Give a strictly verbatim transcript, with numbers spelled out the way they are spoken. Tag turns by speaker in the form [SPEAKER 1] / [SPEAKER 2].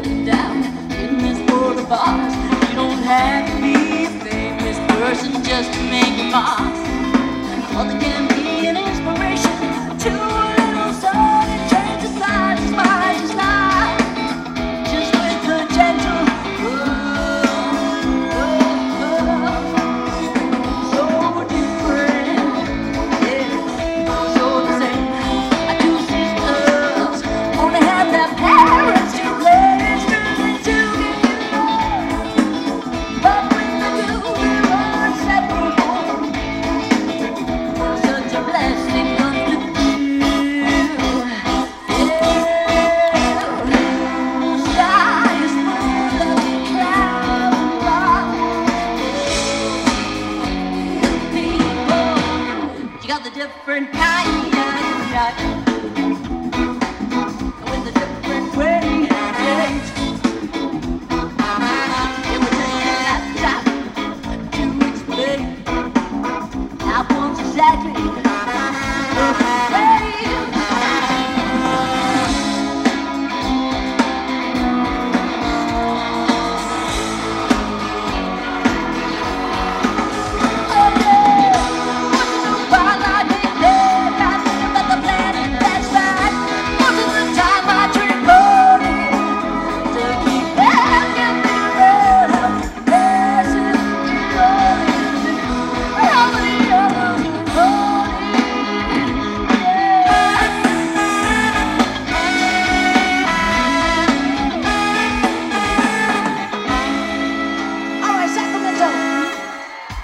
[SPEAKER 1] falling down in this world of ours. You don't have to be a famous person just to make it mark. All they can